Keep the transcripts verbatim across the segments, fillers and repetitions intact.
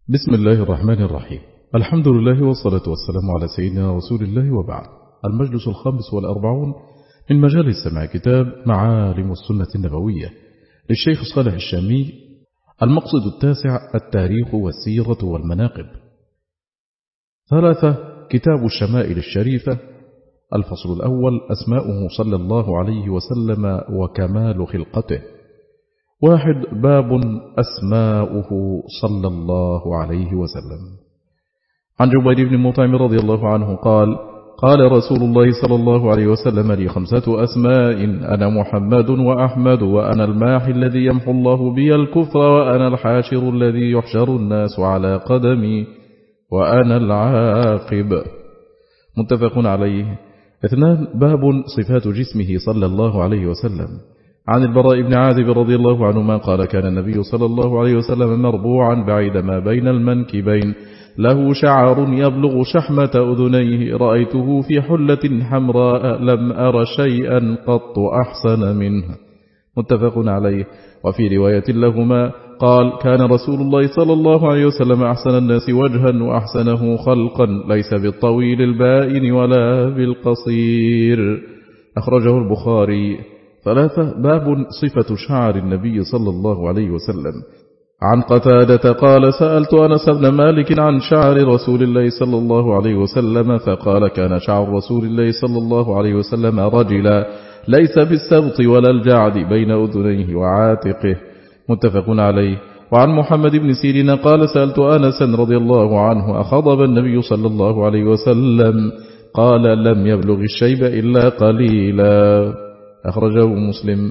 بسم الله الرحمن الرحيم. الحمد لله والصلاة والسلام على سيدنا رسول الله، وبعد. المجلس الخامس والأربعون من مجالس سماع كتاب معالم السنة النبوية للشيخ صالح الشامي. المقصد التاسع: التاريخ والسيرة والمناقب. ثلاثة: كتاب الشمائل الشريفة. الفصل الأول: أسماؤه صلى الله عليه وسلم وكمال خلقته. واحد: باب أسماؤه صلى الله عليه وسلم. عن جبير بن مطعم رضي الله عنه قال: قال رسول الله صلى الله عليه وسلم: لي خمسة أسماء: أنا محمد وأحمد، وأنا الماحي الذي يمحو الله بي الكفر، وأنا الحاشر الذي يحشر الناس على قدمي، وأنا العاقب. متفق عليه. اثنان: باب صفات جسمه صلى الله عليه وسلم. عن البراء بن عازب رضي الله عنهما قال: كان النبي صلى الله عليه وسلم مربوعا بعيد ما بين المنكبين، له شعر يبلغ شحمة أذنيه، رأيته في حلة حمراء لم أر شيئا قط أحسن منه. متفق عليه. وفي رواية لهما قال: كان رسول الله صلى الله عليه وسلم أحسن الناس وجها وأحسنه خلقا، ليس بالطويل البائن ولا بالقصير. أخرجه البخاري. ثلاثة: باب صفة شعر النبي صلى الله عليه وسلم. عن قتادة قال: سألت أنس بن مالك عن شعر رسول الله صلى الله عليه وسلم، فقال: كان شعر رسول الله صلى الله عليه وسلم رجلا، ليس بالسبط ولا الجعد بين أذنيه وعاتقه. متفق عليه. وعن محمد بن سيرين قال: سألت أنس رضي الله عنه: أخضب النبي صلى الله عليه وسلم؟ قال: لم يبلغ الشيب إلا قليلا. أخرجه مسلم.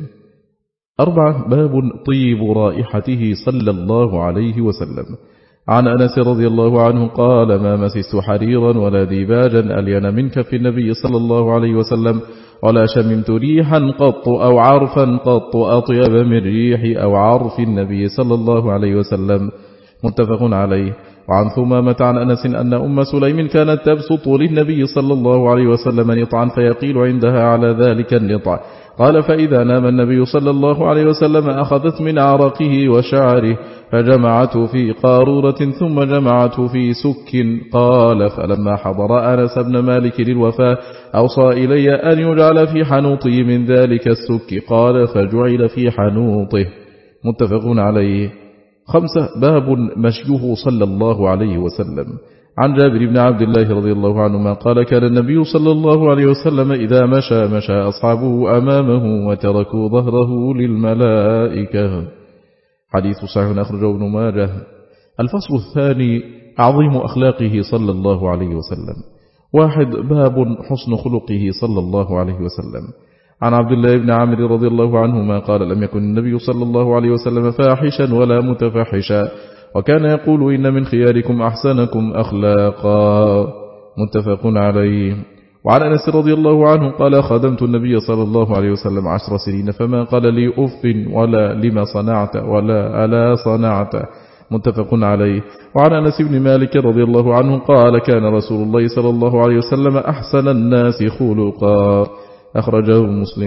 أربعة: باب طيب رائحته صلى الله عليه وسلم. عن أنس رضي الله عنه قال: ما مسست حريرا ولا ديباجا ألين منك في النبي صلى الله عليه وسلم، ولا شممت ريحا قط أو عرفا قط أطيب من ريح أو عرف النبي صلى الله عليه وسلم. متفق عليه. وعن ثمامة عن أنس أن أم سليم كانت تبسط للنبي صلى الله عليه وسلم نطعا فيقيل عندها على ذلك النطع. قال: فإذا نام النبي صلى الله عليه وسلم أخذت من عرقه وشعره فجمعته في قارورة ثم جمعته في سك. قال: فلما حضر أنس بن مالك للوفاة أوصى إلي أن يجعل في حنوطي من ذلك السك. قال: فجعل في حنوطه. متفق عليه. خمسة: باب مشيه صلى الله عليه وسلم. عن جابر بن عبد الله رضي الله عنهما قال: كان النبي صلى الله عليه وسلم إذا مشى مشى أصحابه أمامه وتركوا ظهره للملائكة. حديث صحيح أخرجه ابن ماجه. الفصل الثاني: عظيم أخلاقه صلى الله عليه وسلم. واحد: باب حسن خلقه صلى الله عليه وسلم. عن عبد الله بن عامر رضي الله عنهما قال: لم يكن النبي صلى الله عليه وسلم فاحشا ولا متفحشا، وكان يقول: إن من خياركم أحسنكم أخلاقا. متفق عليه. وعن أنس رضي الله عنه قال: خدمت النبي صلى الله عليه وسلم عشر سنين، فما قال لي أف ولا لما صنعت ولا ألا صنعت. متفق عليه. وعن أنس بن مالك رضي الله عنه قال: كان رسول الله صلى الله عليه وسلم أحسن الناس خلقا. أخرجه مسلم.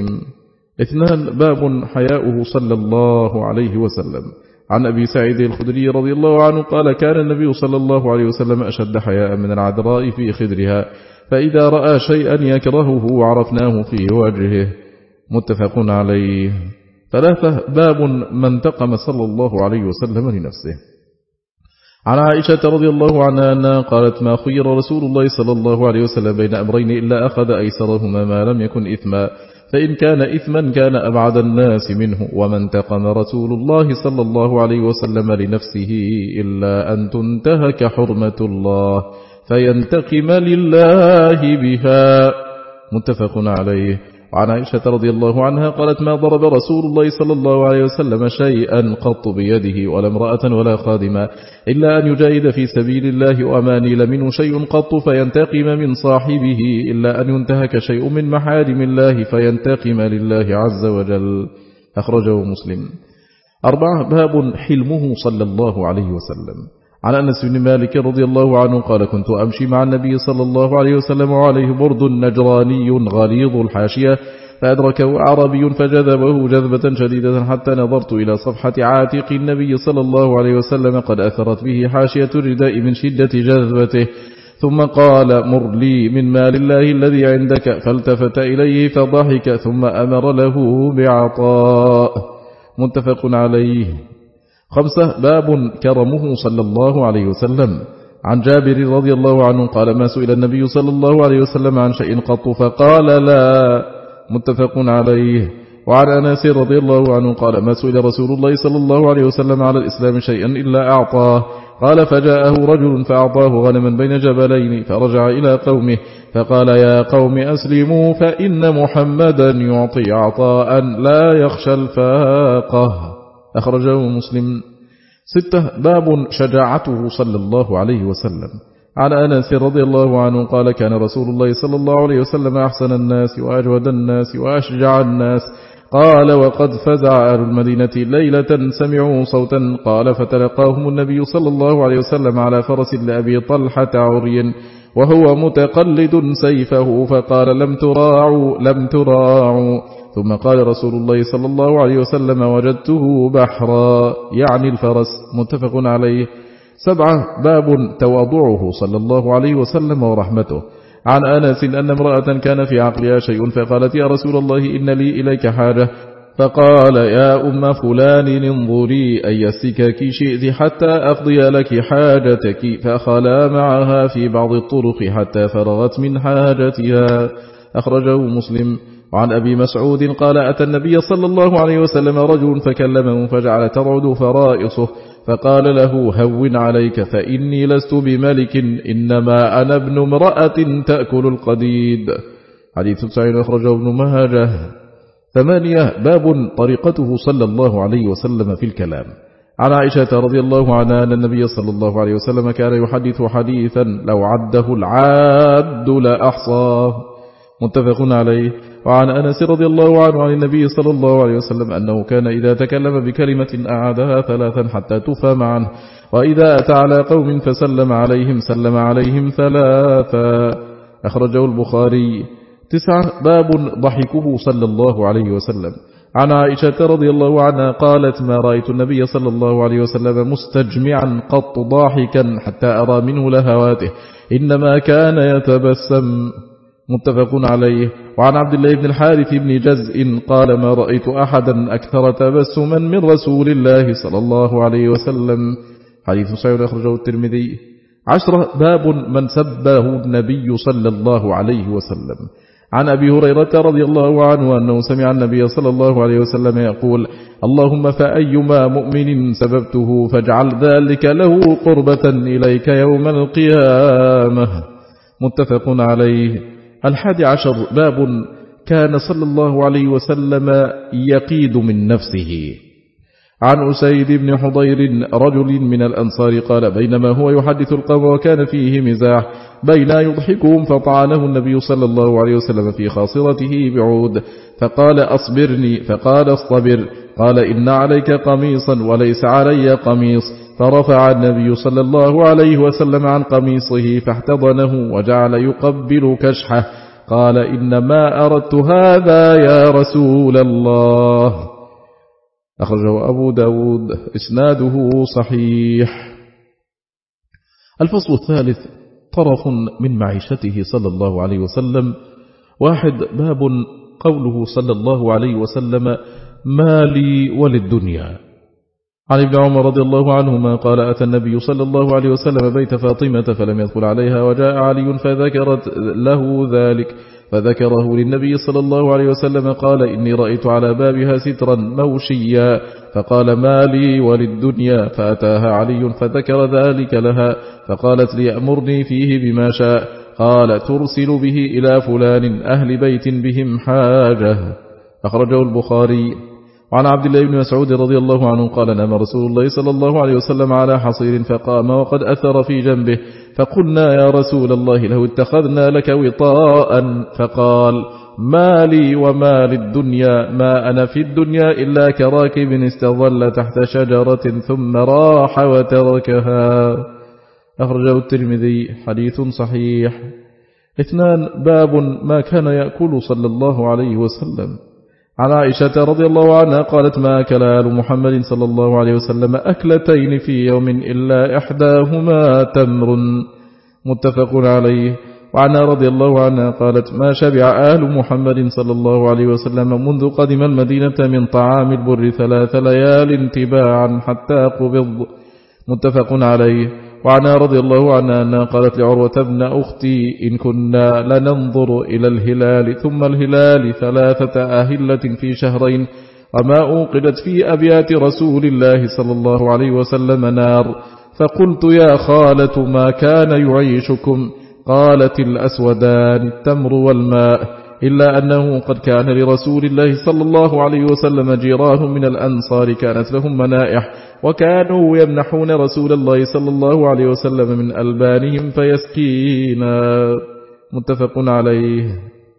اثنان: باب حياؤه صلى الله عليه وسلم. عن أبي سعيد الخدري رضي الله عنه قال: كان النبي صلى الله عليه وسلم أشد حياء من العذراء في خدرها، فإذا رأى شيئا يكرهه عرفناه في وجهه. متفق عليه. ثلاثة: باب من انتقم صلى الله عليه وسلم لنفسه. عن عائشة رضي الله عنها أنها قالت: ما خير رسول الله صلى الله عليه وسلم بين أمرين إلا أخذ أيسرهما ما لم يكن إثما، فإن كان إثما كان أبعد الناس منه، وما انتقم رسول الله صلى الله عليه وسلم لنفسه إلا أن تنتهك حرمة الله فينتقم لله بها. متفق عليه. وعن عائشة رضي الله عنها قالت: ما ضرب رسول الله صلى الله عليه وسلم شيئا قط بيده ولا امرأة ولا خادما إلا أن يجاهد في سبيل الله، وما نيل منه شيء قط فينتقم من صاحبه إلا أن ينتهك شيء من محارم الله فينتقم لله عز وجل. أخرجه مسلم. أربعة: باب حلمه صلى الله عليه وسلم. عن أنس بن مالك رضي الله عنه قال: كنت أمشي مع النبي صلى الله عليه وسلم وعليه برد نجراني غليظ الحاشية، فأدركه أعرابي فجذبه جذبة شديدة حتى نظرت إلى صفحة عاتق النبي صلى الله عليه وسلم قد أثرت به حاشية الرداء من شدة جذبته، ثم قال: مر لي من مال الله الذي عندك. فالتفت إليه فضحك ثم أمر له بعطاء. متفق عليه. خمسة: باب كرمه صلى الله عليه وسلم. عن جابر رضي الله عنه قال: ما سئل النبي صلى الله عليه وسلم عن شيء قط فقال لا. متفق عليه. وعن أنس رضي الله عنه قال: ما سئل رسول الله صلى الله عليه وسلم على الإسلام شيئا إلا أعطاه. قال: فجاءه رجل فأعطاه غنما بين جبلين، فرجع إلى قومه فقال: يا قوم أسلموا فإن محمدا يعطي عطاء لا يخشى الفاقة. أخرجه مسلم. ستة: باب شجاعته صلى الله عليه وسلم. عن أنس رضي الله عنه قال: كان رسول الله صلى الله عليه وسلم أحسن الناس وأجود الناس وأشجع الناس. قال: وقد فزع أهل المدينة ليلة سمعوا صوتا، قال: فتلقاهم النبي صلى الله عليه وسلم على فرس لأبي طلحة عري وهو متقلد سيفه، فقال: لم تراعوا لم تراعوا. ثم قال رسول الله صلى الله عليه وسلم: وجدته بحرا، يعني الفرس. متفق عليه. سبعة: باب تواضعه صلى الله عليه وسلم ورحمته. عن أنس أن امرأة كان في عقلها شيء فقالت: يا رسول الله إن لي إليك حاجة. فقال: يا أم فلان انظري أي السكاك شئت حتى أقضي لك حاجتك. فأخلا معها في بعض الطرق حتى فرغت من حاجتها. أخرجه مسلم. وعن أبي مسعود قال: أتى النبي صلى الله عليه وسلم رجل فكلمه فجعل ترعد فرائصه، فقال له: هون عليك فإني لست بملك، إنما أنا ابن امرأة تأكل القديد. حديث سعيد أخرجه ابن ماجه. ثمانية: باب طريقته صلى الله عليه وسلم في الكلام. عن عائشة رضي الله عنها أن النبي صلى الله عليه وسلم كان يحدث حديثا لو عده العاد لأحصاه. متفق عليه. وعن أنس رضي الله عنه عن النبي صلى الله عليه وسلم أنه كان إذا تكلم بكلمة أعادها ثلاثا حتى تفهم عنه، وإذا أتى على قوم فسلم عليهم سلم عليهم ثلاثا. أخرجه البخاري. تسعة: باب ضحكه صلى الله عليه وسلم. عن عائشة رضي الله عنها قالت: ما رأيت النبي صلى الله عليه وسلم مستجمعا قط ضاحكا حتى أرى منه لهواته، إنما كان يتبسم. متفق عليه. وعن عبد الله بن الحارث بن جزء قال: ما رأيت أحدا أكثر تبسما من رسول الله صلى الله عليه وسلم. حديث صحيح أخرجه الترمذي. عشرة: باب من سبه النبي صلى الله عليه وسلم. عن أبي هريرة رضي الله عنه أنه سمع النبي صلى الله عليه وسلم يقول: اللهم فأيما مؤمن سببته فاجعل ذلك له قربة إليك يوم القيامة. متفق عليه. الحادي عشر: باب كان صلى الله عليه وسلم يقيد من نفسه. عن أسيد بن حضير رجل من الأنصار قال: بينما هو يحدث القوم وكان فيه مزاح بين يضحكهم فطعنه النبي صلى الله عليه وسلم في خاصرته بعود، فقال: أصبرني. فقال: اصطبر. قال: إن عليك قميصا وليس علي قميص. فرفع النبي صلى الله عليه وسلم عن قميصه فاحتضنه وجعل يقبل كشحه. قال: إنما أردت هذا يا رسول الله. أخرجه أبو داود. إسناده صحيح. الفصل الثالث: طرف من معيشته صلى الله عليه وسلم. واحد: باب قوله صلى الله عليه وسلم: ما لي وللدنيا. عن ابن عمر رضي الله عنهما قال: أتى النبي صلى الله عليه وسلم بيت فاطمة فلم يدخل عليها، وجاء علي فذكرت له ذلك فذكره للنبي صلى الله عليه وسلم. قال: إني رأيت على بابها سترا موشيا. فقال: ما لي وللدنيا. فأتاها علي فذكر ذلك لها، فقالت: ليأمرني فيه بما شاء. قال: ترسل به إلى فلان أهل بيت بهم حاجة. أخرجه البخاري. وعن عبد الله بن مسعود رضي الله عنه قال: نام رسول الله صلى الله عليه وسلم على حصير فقام وقد أثر في جنبه، فقلنا: يا رسول الله لو اتخذنا لك وطاء. فقال: ما لي وما للدنيا، ما أنا في الدنيا إلا كراكب استظل تحت شجرة ثم راح وتركها. أخرجه الترمذي. حديث صحيح. اثنان باب ما كان يأكل صلى الله عليه وسلم. عن عائشة رضي الله عنها قالت ما أكل آل محمد صلى الله عليه وسلم أكلتين في يوم إلا إحداهما تمر متفق عليه. وعنها رضي الله عنها قالت ما شبع آل محمد صلى الله عليه وسلم منذ قدم المدينة من طعام البر ثلاث ليال تباعا حتى قبض متفق عليه. وعنها رضي الله عنها أنها قالت لعروة ابن أختي إن كنا لننظر إلى الهلال ثم الهلال ثلاثة أهلة في شهرين وما أوقدت في أبيات رسول الله صلى الله عليه وسلم نار، فقلت يا خالة ما كان يعيشكم؟ قالت الأسودان التمر والماء، إلا أنه قد كان لرسول الله صلى الله عليه وسلم جيران من الأنصار كانت لهم منائح وكانوا يمنحون رسول الله صلى الله عليه وسلم من ألبانهم فيسقينا متفق عليه.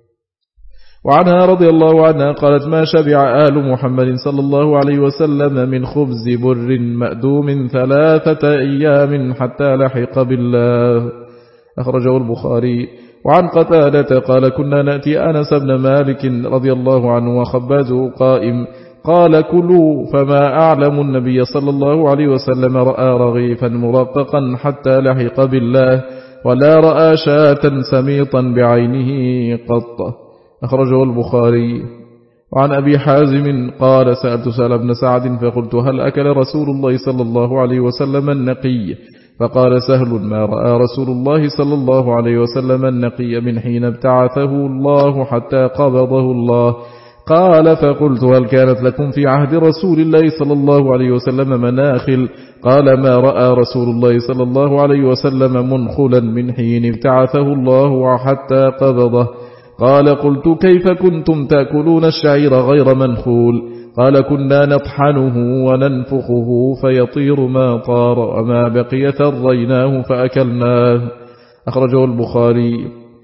وعنها رضي الله عنها قالت ما شبع آل محمد صلى الله عليه وسلم من خبز بر مأدوم ثلاثة أيام حتى لحق بالله أخرجه البخاري. وعن قتادة قال كنا نأتي أنس بن مالك رضي الله عنه وخبازه قائم قال كلوا، فما أعلم النبي صلى الله عليه وسلم رأى رغيفا مرققا حتى لحق بالله ولا رأى شاة سميطا بعينه قط أخرجه البخاري. وعن أبي حازم قال سألت سهل بن سعد فقلت هل أكل رسول الله صلى الله عليه وسلم النقي؟ فقال سهل ما رأى رسول الله صلى الله عليه وسلم النقي من حين ابتعثه الله حتى قبضه الله. قال فقلت هل كانت لكم في عهد رسول الله صلى الله عليه وسلم مناخل؟ قال ما رأى رسول الله صلى الله عليه وسلم منخلا من حين ابتعثه الله حتى قبضه. قال قلت كيف كنتم تأكلون الشعير غير منخول؟ قال كنا نطحنه وننفخه فيطير ما طار وما بقي ثريناه فأكلناه أخرجه البخاري.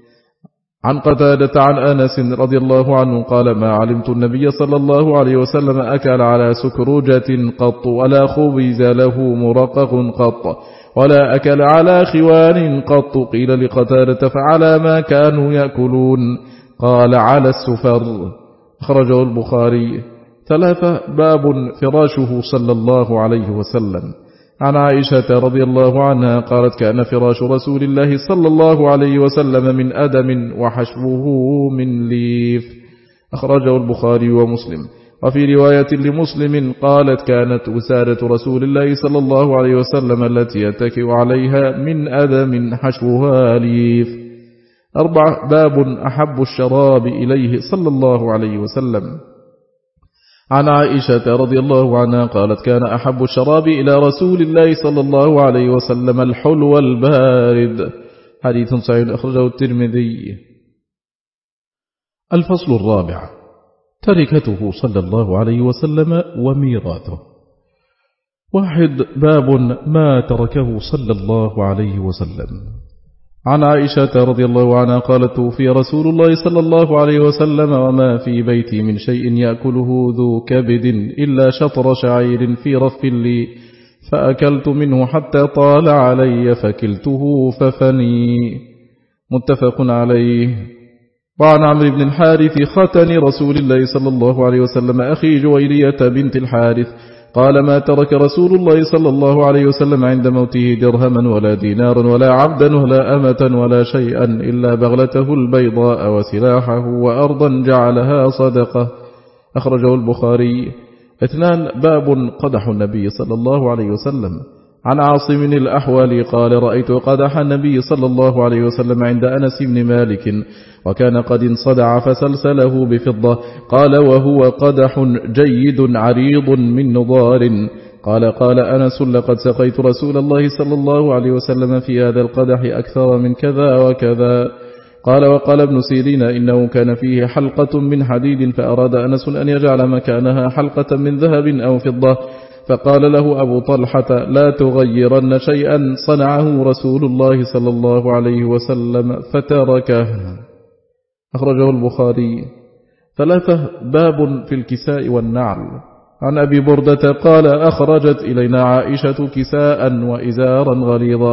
عن قتادة عن أنس رضي الله عنه قال ما علمت النبي صلى الله عليه وسلم أكل على سكروجة قط ولا خبز له مرقق قط ولا أكل على خوان قط. قيل لقتادة فعلى ما كانوا يأكلون؟ قال على السفر أخرجه البخاري. ثلاثة باب فراشه صلى الله عليه وسلم. عن عائشة رضي الله عنها قالت كان فراش رسول الله صلى الله عليه وسلم من أدم وحشوه من ليف أخرجه البخاري ومسلم. وفي رواية لمسلم قالت كانت وسادة رسول الله صلى الله عليه وسلم التي يتكئ عليها من أدم حشوها ليف. أربع باب أحب الشراب إليه صلى الله عليه وسلم. عن عائشة رضي الله عنها قالت كان أحب الشراب إلى رسول الله صلى الله عليه وسلم الحلو البارد حديث صحيح أخرجه الترمذي. الفصل الرابع تركته صلى الله عليه وسلم وميراثه. واحد باب ما تركه صلى الله عليه وسلم. عن عائشة رضي الله عنها قالت توفي رسول الله صلى الله عليه وسلم وما في بيتي من شيء يأكله ذو كبد إلا شطر شعير في رف لي فأكلت منه حتى طال علي فكلته ففني متفق عليه. وعن عمرو بن الحارث ختن رسول الله صلى الله عليه وسلم أخي جويرية بنت الحارث قال ما ترك رسول الله صلى الله عليه وسلم عند موته درهما ولا دينارا ولا عبدا ولا أمة ولا شيئا إلا بغلته البيضاء وسلاحه وأرضا جعلها صدقة أخرجه البخاري. اثنان باب قدح النبي صلى الله عليه وسلم. عن عاصم الأحوال قال رأيت قدح النبي صلى الله عليه وسلم عند أنس بن مالك وكان قد انصدع فسلسله بفضة. قال وهو قدح جيد عريض من نضار. قال قال أنس لقد سقيت رسول الله صلى الله عليه وسلم في هذا القدح أكثر من كذا وكذا. قال وقال ابن سيرين إنه كان فيه حلقة من حديد فأراد أنس أن يجعل مكانها حلقة من ذهب أو فضة فقال له أبو طلحة لا تغيرن شيئا صنعه رسول الله صلى الله عليه وسلم فتركه أخرجه البخاري. ثلاثة باب في الكساء والنعل. عن أبي بردة قال أخرجت إلينا عائشة كساء وإزارا غليظا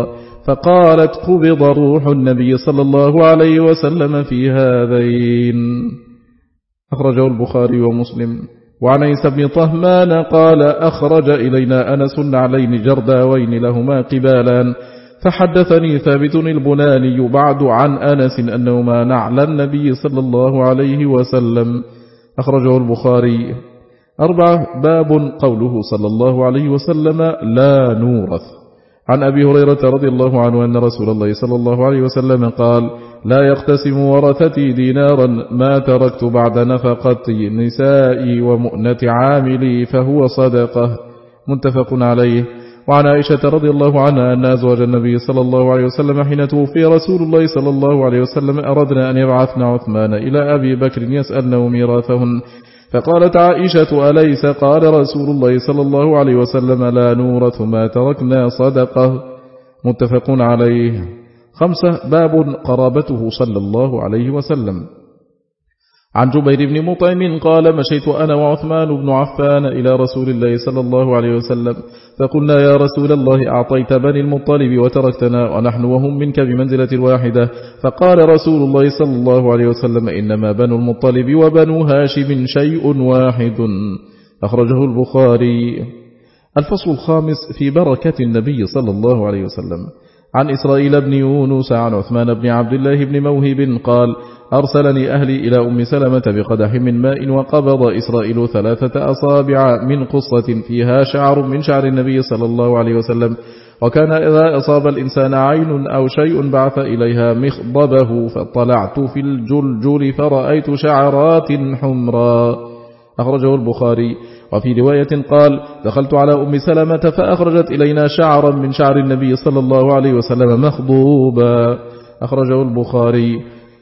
فقالت قبض روح النبي صلى الله عليه وسلم في هذين. أخرجه البخاري ومسلم. وعن عيسى بن طهمان قال أخرج إلينا أنس نعلين جرداوين لهما قبالان، فحدثني ثابت البناني بعد عن أنس أنهما نعل النبي صلى الله عليه وسلم. أخرجه البخاري. أربعة. باب قوله صلى الله عليه وسلم لا نورث. عن أبي هريرة رضي الله عنه أن رسول الله صلى الله عليه وسلم قال لا يقتسم ورثتي دينارا ما تركت بعد نفقة نسائي ومؤنة عاملي فهو صدقة. متفق عليه. وعن عائشة رضي الله عنها أن أزواج النبي صلى الله عليه وسلم حين توفي رسول الله صلى الله عليه وسلم أردنا أن يبعثن عثمان إلى أبي بكر يسألنه ميراثهن، فقالت عائشة أليس قال رسول الله صلى الله عليه وسلم لا نورث ما تركنا صدقة. متفق عليه. خمسة. باب قرابته صلى الله عليه وسلم. عن جبير بن مطعم قال مشيت أنا وعثمان بن عفان إلى رسول الله صلى الله عليه وسلم فقلنا يا رسول الله أعطيت بني المطلب وتركتنا ونحن وهم منك بمنزلة واحدة، فقال رسول الله صلى الله عليه وسلم إنما بنو المطلب وبنو هاشم شيء واحد. أخرجه البخاري. الفصل الخامس في بركة النبي صلى الله عليه وسلم. عن إسرائيل بن يونس عن عثمان بن عبد الله بن موهب قال أرسلني أهلي إلى أم سلمة بقدح من ماء وقبض إسرائيل ثلاثة أصابع من قصة فيها شعر من شعر النبي صلى الله عليه وسلم، وكان إذا أصاب الإنسان عين أو شيء بعث إليها مخضبه، فاطلعت في الجلجل فرأيت شعرات حمراء. أخرجه البخاري. وفي رواية قال دخلت على أم سلمة فأخرجت إلينا شعرا من شعر النبي صلى الله عليه وسلم مخضوبا. أخرجه البخاري.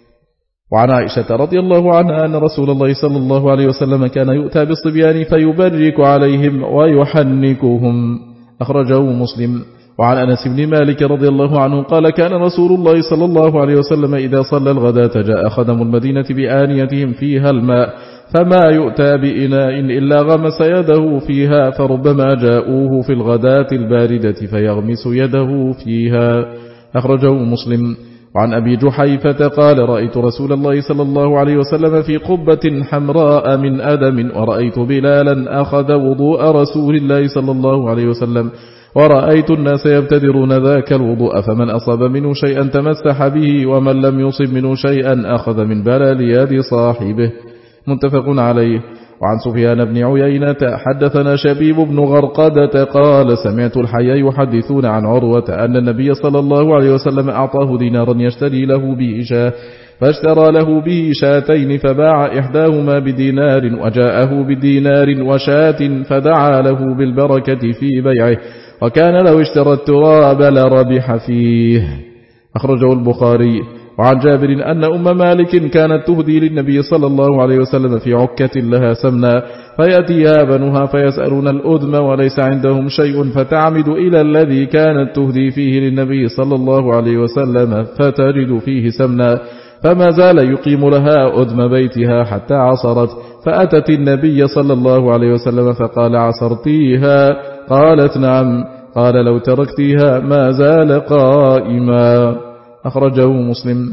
وعن عائشة رضي الله عنها أن رسول الله صلى الله عليه وسلم كان يؤتى بالصبيان فيبرك عليهم ويحنكهم. أخرجه مسلم. وعن أنس بن مالك رضي الله عنه قال كان رسول الله صلى الله عليه وسلم إذا صلى الغداة جاء خدم المدينة بآنيتهم فيها الماء، فما يؤتى بإناء إلا غمس يده فيها، فربما جاءوه في الغداة الباردة فيغمس يده فيها. أخرجه مسلم. وعن أبي جحيفة قال رأيت رسول الله صلى الله عليه وسلم في قبة حمراء من أدم، ورأيت بلالا أخذ وضوء رسول الله صلى الله عليه وسلم، ورأيت الناس يبتدرون ذاك الوضوء، فمن أصاب منه شيئا تمسح به، ومن لم يصب منه شيئا أخذ من بلال يد صاحبه. متفق عليه. وعن سفيان بن عيينة حدثنا شبيب بن غرقدة قال سمعت الحي يحدثون عن عروة أن النبي صلى الله عليه وسلم أعطاه دينارا يشتري له به شاة، فاشترى له به شاتين فباع إحداهما بدينار، وجاءه بدينار وشاة فدعا له بالبركة في بيعه، وكان لو اشترى التراب لربح فيه. أخرجه البخاري. وعن جابر أن أم مالك كانت تهدي للنبي صلى الله عليه وسلم في عكة لها سمنا، فيأتيها بنها فيسألون الأدم وليس عندهم شيء، فتعمد إلى الذي كانت تهدي فيه للنبي صلى الله عليه وسلم فتجد فيه سمنا، فما زال يقيم لها أدم بيتها حتى عصرت، فأتت النبي صلى الله عليه وسلم فقال عصرتيها؟ قالت نعم. قال لو تركتيها ما زال قائما. أخرجه مسلم.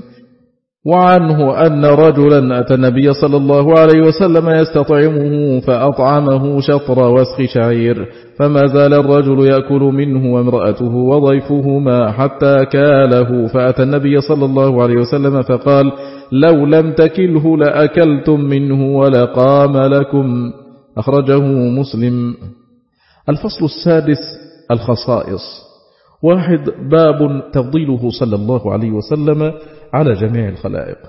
وعنه أن رجلا أتى النبي صلى الله عليه وسلم يستطعمه فأطعمه شطر وسخ شعير، فما زال الرجل يأكل منه وامرأته وضيفهما حتى كاله، فأتى النبي صلى الله عليه وسلم فقال لو لم تكله لأكلتم منه ولقام لكم. أخرجه مسلم. الفصل السادس الخصائص. واحد. باب تفضيله صلى الله عليه وسلم على جميع الخلائق.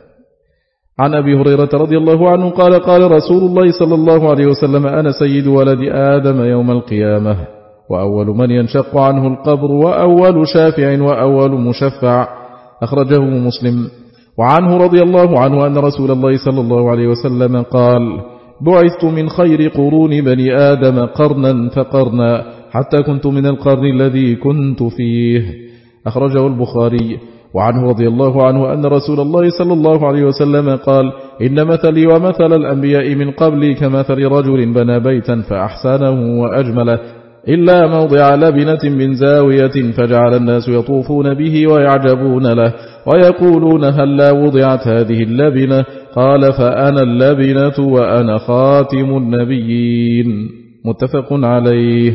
عن أبي هريرة رضي الله عنه قال قال رسول الله صلى الله عليه وسلم أنا سيد ولد آدم يوم القيامة، وأول من ينشق عنه القبر، وأول شافع، وأول مشفع. أخرجه مسلم. وعنه رضي الله عنه أن رسول الله صلى الله عليه وسلم قال بعثت من خير قرون بني آدم قرنا فقرنا حتى كنت من القرن الذي كنت فيه. أخرجه البخاري. وعنه رضي الله عنه أن رسول الله صلى الله عليه وسلم قال إن مثلي ومثل الأنبياء من قبلي كمثل رجل بنى بيتا فأحسنه وأجمله، إلا موضع لبنة من زاوية، فجعل الناس يطوفون به ويعجبون له ويقولون هل لا وضعت هذه اللبنة؟ قال فأنا اللبنة وأنا خاتم النبيين. متفق عليه.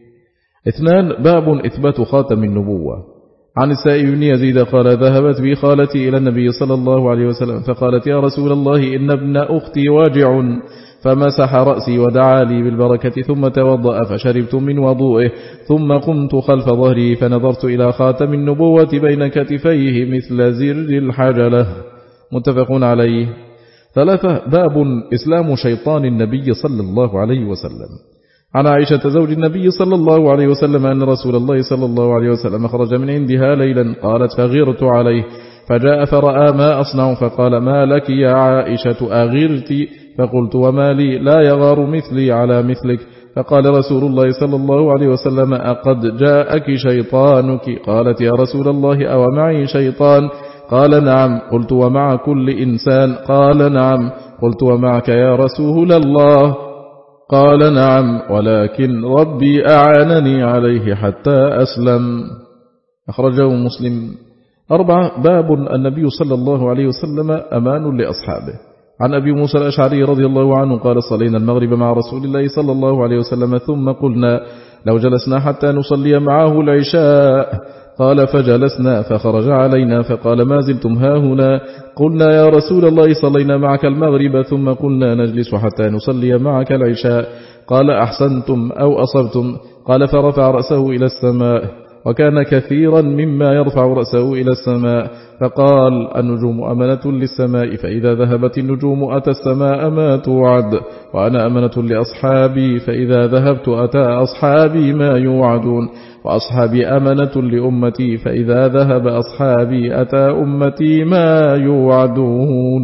اثنان باب إثبات خاتم النبوة. عن السائب بن يزيد قال ذهبت بي خالتي إلى النبي صلى الله عليه وسلم فقالت يا رسول الله إن ابن أختي واجع، فمسح رأسي ودعا لي بالبركة ثم توضأ فشربت من وضوئه ثم قمت خلف ظهري فنظرت إلى خاتم النبوة بين كتفيه مثل زر الحجلة. متفق عليه. ثلاثة باب إسلام شيطان النبي صلى الله عليه وسلم. عن عائشة زوج النبي صلى الله عليه وسلم أن رسول الله صلى الله عليه وسلم خرج من عندها ليلا، قالت فغرت عليه فجاء فرأى ما أصنع فقال ما لك يا عائشة أغرت؟ فقلت وما لي لا يغار مثلي على مثلك؟ فقال رسول الله صلى الله عليه وسلم أقد جاءك شيطانك؟ قالت يا رسول الله أو معي شيطان؟ قال نعم. قلت ومع كل إنسان؟ قال نعم. قلت ومعك يا رسول الله؟ قال نعم، ولكن ربي أعانني عليه حتى أسلم. أخرجه مسلم. أربعة باب النبي صلى الله عليه وسلم أمان لأصحابه. عن أبي موسى الأشعري رضي الله عنه قال صلينا المغرب مع رسول الله صلى الله عليه وسلم ثم قلنا لو جلسنا حتى نصلي معه العشاء، قال فجلسنا فخرج علينا فقال ما زلتم هاهنا؟ قلنا يا رسول الله صلينا معك المغرب ثم قلنا نجلس حتى نصلي معك العشاء. قال أحسنتم أو أصبتم؟ قال فرفع رأسه إلى السماء، وكان كثيرا مما يرفع رأسه إلى السماء، فقال النجوم أمنة للسماء، فإذا ذهبت النجوم أتى السماء ما توعد، وأنا أمنة لأصحابي، فإذا ذهبت أتى أصحابي ما يوعدون، وأصحابي أمنة لأمتي، فإذا ذهب أصحابي أتى أمتي ما يوعدون.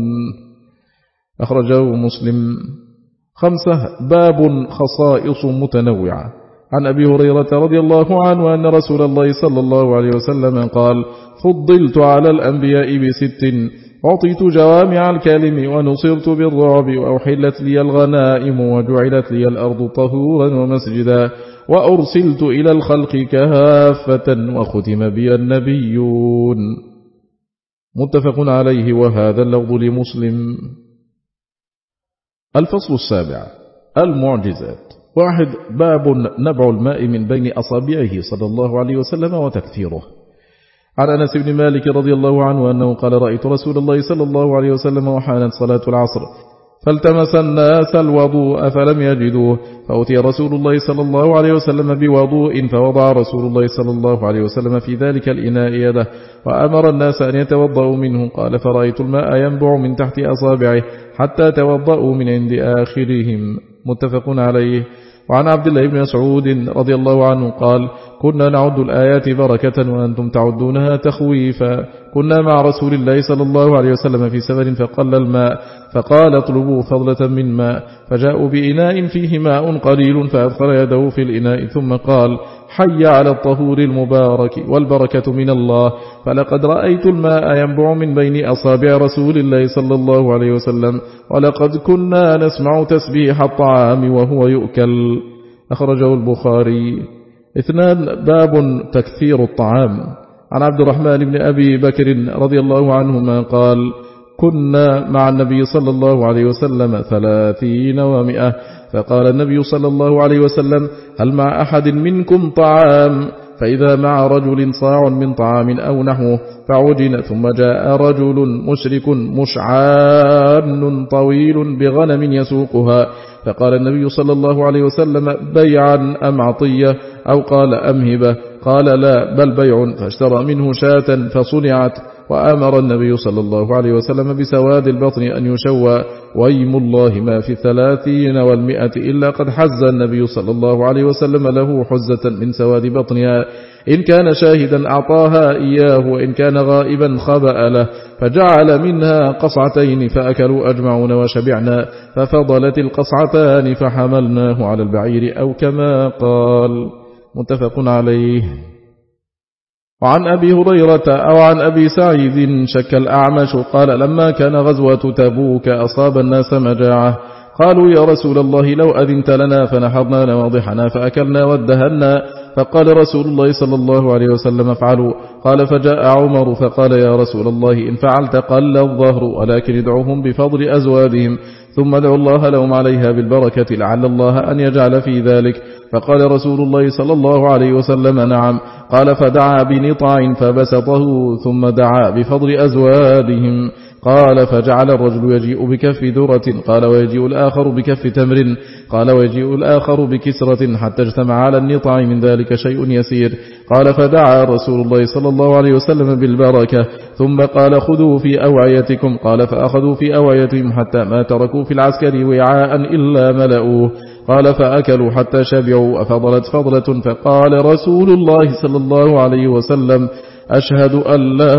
أخرجه مسلم. خمسة باب خصائص متنوعة. عن أبي هريرة رضي الله عنه أن رسول الله صلى الله عليه وسلم قال فضلت على الأنبياء بست، أعطيت جوامع الكلم ونصرت بالرعب، وأحلت لي الغنائم، وجعلت لي الأرض طهورا ومسجدا، وأرسلت إلى الخلق كافة، وختم بي النبيون. متفق عليه، وهذا اللفظ لمسلم. الفصل السابع المعجزات. واحد باب نبع الماء من بين أصابعه صلى الله عليه وسلم وتكثيره. عن أنس بن مالك رضي الله عنه أنه قال رأيت رسول الله صلى الله عليه وسلم وحانت صلاة العصر فالتمس الناس الوضوء فلم يجدوه، فأتي رسول الله صلى الله عليه وسلم بوضوء، فوضع رسول الله صلى الله عليه وسلم في ذلك الإناء يده وأمر الناس أن يتوضأوا منه. قال فرأيت الماء ينبع من تحت أصابعه حتى توضأوا من عند آخرهم. متفق عليه. وعن عبد الله بن مسعود رضي الله عنه قال كنا نعد الآيات بركة وأنتم تعدونها تخويفا. كنا مع رسول الله صلى الله عليه وسلم في سفر فقل الماء، فقال اطلبوا فضلة من ماء، فجاءوا بإناء فيه ماء قليل، فأدخل يده في الإناء ثم قال حي على الطهور المبارك والبركة من الله، فلقد رأيت الماء ينبع من بين أصابع رسول الله صلى الله عليه وسلم، ولقد كنا نسمع تسبيح الطعام وهو يؤكل. أخرجه البخاري. اثنان باب تكثير الطعام. عن عبد الرحمن بن أبي بكر رضي الله عنهما قال كنا مع النبي صلى الله عليه وسلم ثلاثين ومئة، فقال النبي صلى الله عليه وسلم هل مع أحد منكم طعام؟ فإذا مع رجل صاع من طعام أو نحوه فعجن، ثم جاء رجل مشرك مشعان طويل بغنم يسوقها، فقال النبي صلى الله عليه وسلم بيعا أم عطية؟ أو قال أمهبة؟ قال لا بل بيع، فاشترى منه شاة فصنعت، وأمر النبي صلى الله عليه وسلم بسواد البطن أن يشوى، ويم الله ما في الثلاثين والمئة إلا قد حز النبي صلى الله عليه وسلم له حزة من سواد بطنها، إن كان شاهدا أعطاها إياه، وإن كان غائبا خبأ له، فجعل منها قصعتين فأكلوا أجمعون وشبعنا، ففضلت القصعتان فحملناه على البعير أو كما قال. متفق عليه. وعن أبي هريرة أو عن أبي سعيد شك الأعمش قال لما كان غزوة تبوك أصاب الناس مجاعة، قالوا يا رسول الله لو أذنت لنا فنحضنا نواضحنا فأكلنا وادهنا. فقال رسول الله صلى الله عليه وسلم افعلوا. قال فجاء عمر فقال يا رسول الله إن فعلت قل الظهر ولكن ادعوهم بفضل أزوادهم ثم ادعوا الله لهم عليها بالبركة لعل الله أن يجعل في ذلك. فقال رسول الله صلى الله عليه وسلم نعم. قال فدعا بنطع فبسطه ثم دعا بفضل أزوادهم. قال فجعل الرجل يجيء بكف ذرة قال ويجيء الآخر بكف تمر قال ويجيء الآخر بكسرة حتى اجتمع على النطع من ذلك شيء يسير. قال فدعا رسول الله صلى الله عليه وسلم بالبركة ثم قال خذوا في أوعيتكم. قال فأخذوا في أوعيتهم حتى ما تركوا في العسكر وعاء إلا ملأوه. قال فأكلوا حتى شبعوا أفضلت فضلة. فقال رسول الله صلى الله عليه وسلم أشهد أن لا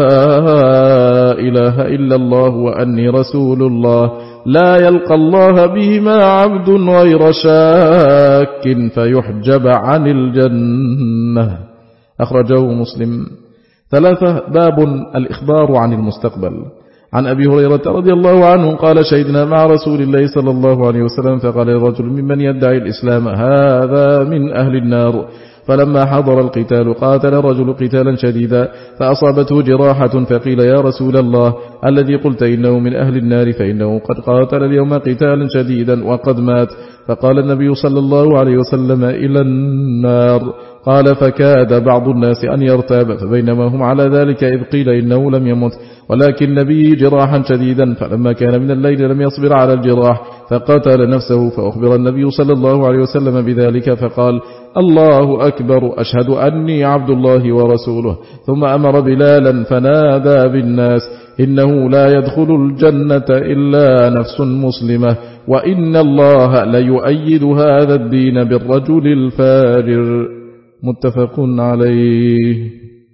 إله إلا الله وأني رسول الله لا يلقى الله بهما عبد غير شاك فيحجب عن الجنة. أخرجه مسلم. ثلاثة باب الإخبار عن المستقبل. عن أبي هريرة رضي الله عنه قال شهدنا مع رسول الله صلى الله عليه وسلم فقال الرجل ممن يدعي الإسلام هذا من أهل النار. فلما حضر القتال قاتل الرجل قتالا شديدا فأصابته جراحة فقيل يا رسول الله الذي قلت إنه من أهل النار فإنه قد قاتل اليوم قتالا شديدا وقد مات. فقال النبي صلى الله عليه وسلم إلى النار. قال فكاد بعض الناس أن يرتاب فبينما هم على ذلك إذ قيل إنه لم يمت ولكن به جراحا شديدا فلما كان من الليل لم يصبر على الجراح فقتل نفسه. فأخبر النبي صلى الله عليه وسلم بذلك فقال الله أكبر أشهد أني عبد الله ورسوله. ثم أمر بلالا فنادى بالناس إنه لا يدخل الجنة إلا نفس مسلمة وإن الله ليؤيد هذا الدين بالرجل الفاجر. متفق عليه.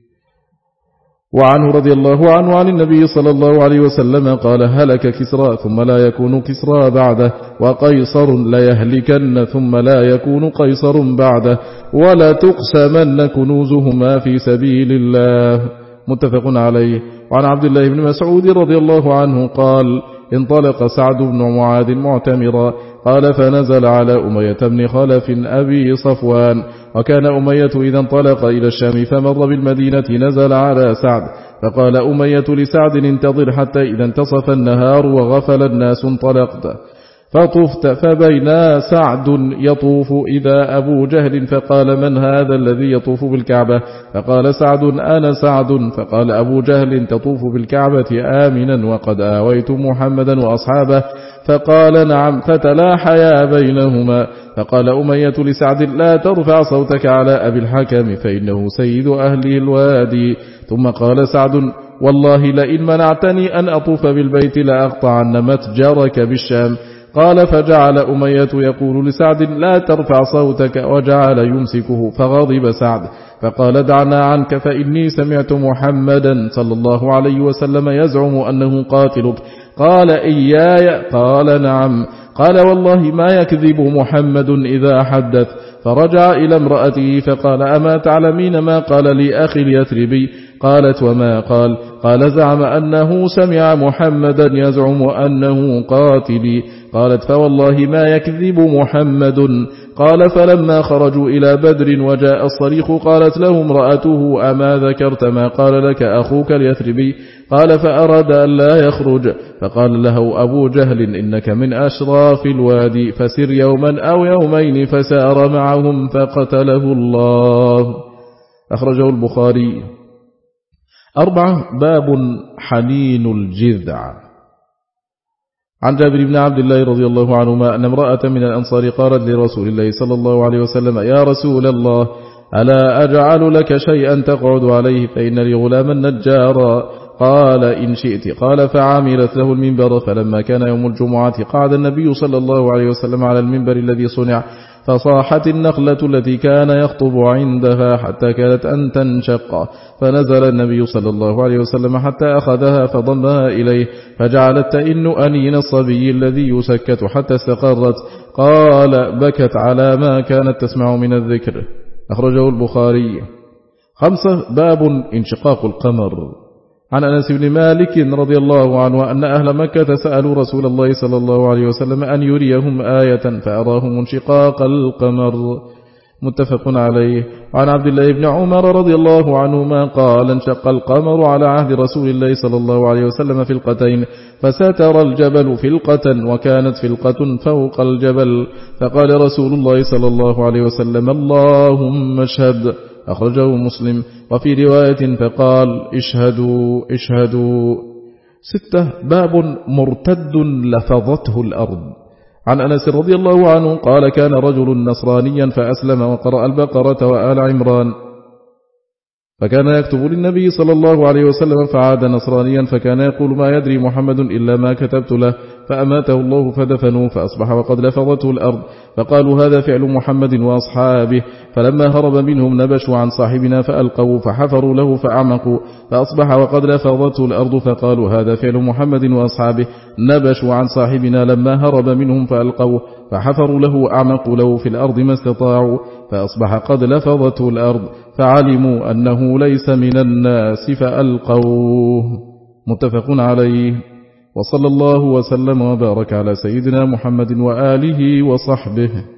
وعنه رضي الله عنه عن النبي صلى الله عليه وسلم قال هلك كسرى ثم لا يكون كسرى بعده وقيصر لا يهلكن ثم لا يكون قيصر بعده ولا تقسمن كنوزهما في سبيل الله. متفق عليه. وعن عبد الله بن مسعود رضي الله عنه قال انطلق سعد بن معاذ معتمرا قال فنزل على أمية بن خلف أبي صفوان وكان أمية إذا انطلق إلى الشام فمر بالمدينة نزل على سعد فقال أمية لسعد انتظر حتى إذا انتصف النهار وغفل الناس انطلقت. فطفت فبينا سعد يطوف إذا أبو جهل فقال من هذا الذي يطوف بالكعبة؟ فقال سعد أنا سعد. فقال أبو جهل تطوف بالكعبة آمنا وقد آويت محمدا وأصحابه؟ فقال نعم. فتلاحيا بينهما. فقال أمية لسعد لا ترفع صوتك على أبي الحكم فإنه سيد أهل الوادي. ثم قال سعد والله لئن منعتني أن أطوف بالبيت لأقطعن متجرك بالشام. قال فجعل أمية يقول لسعد لا ترفع صوتك وجعل يمسكه فغضب سعد فقال دعنا عنك فإني سمعت محمدا صلى الله عليه وسلم يزعم أنه قاتلك. قال إياي؟ قال نعم. قال والله ما يكذب محمد إذا حدث. فرجع إلى امرأته فقال أما تعلمين ما قال لي أخي اليثربي؟ قالت وما قال؟ قال زعم أنه سمع محمدا يزعم أنه قاتلي. قالت فوالله ما يكذب محمد. قال فلما خرجوا إلى بدر وجاء الصريخ قالت له امرأته أما ذكرت ما قال لك أخوك اليثربي؟ قال فأراد أن لا يخرج. فقال له أبو جهل إنك من أشراف الوادي فسر يوما أو يومين. فسار معهم فقتله الله. أخرجه البخاري. أربعة باب حنين الجذع. عن جابر بن عبد الله رضي الله عنهما أن امرأة من الأنصار قالت لرسول الله صلى الله عليه وسلم يا رسول الله ألا أجعل لك شيئا تقعد عليه فإن لي غلاما نجارا؟ قال إن شئت. قال فعاملت له المنبر. فلما كان يوم الجمعة قعد النبي صلى الله عليه وسلم على المنبر الذي صنع فصاحت النخلة التي كان يخطب عندها حتى كانت أن تنشق. فنزل النبي صلى الله عليه وسلم حتى أخذها فضمها إليه فجعلت تئن أنين الصبي الذي يسكت حتى استقرت. قال بكت على ما كانت تسمع من الذكر. أخرجه البخاري. خمسة باب انشقاق القمر. عن أنس بن مالك رضي الله عنه أن أهل مكة سألوا رسول الله صلى الله عليه وسلم أن يريهم آية فأراهم انشقاق القمر. متفق عليه. عن عبد الله بن عمر رضي الله عنهما قال انشق القمر على عهد رسول الله صلى الله عليه وسلم فلقتين فستر الجبل فلقة وكانت فلقة فوق الجبل فقال رسول الله صلى الله عليه وسلم اللهم اشهد. أخرجه مسلم. وفي رواية فقال اشهدوا اشهدوا. ستة باب مرتد لفظته الأرض. عن أنس رضي الله عنه قال كان رجل نصرانيا فأسلم وقرأ البقرة وآل عمران فكان يكتب للنبي صلى الله عليه وسلم فعاد نصرانيا فكان يقول ما يدري محمد إلا ما كتبت له فأماته الله فدفنوه فأصبح وقد لفظته الأرض فقالوا هذا فعل محمد وأصحابه فلما هرب منهم نبشوا عن صاحبنا فألقوا فحفروا له فأعمقوا فأصبح وقد لفظته الأرض فقالوا هذا فعل محمد وأصحابه نبشوا عن صاحبنا لما هرب منهم فألقوا فحفروا له أعمقوا له في الأرض ما استطاعوا فأصبح قد لفظته الأرض فعلموا أنه ليس من الناس فألقوه. متفق عليه. وصلى الله وسلم وبارك على سيدنا محمد وآله وصحبه.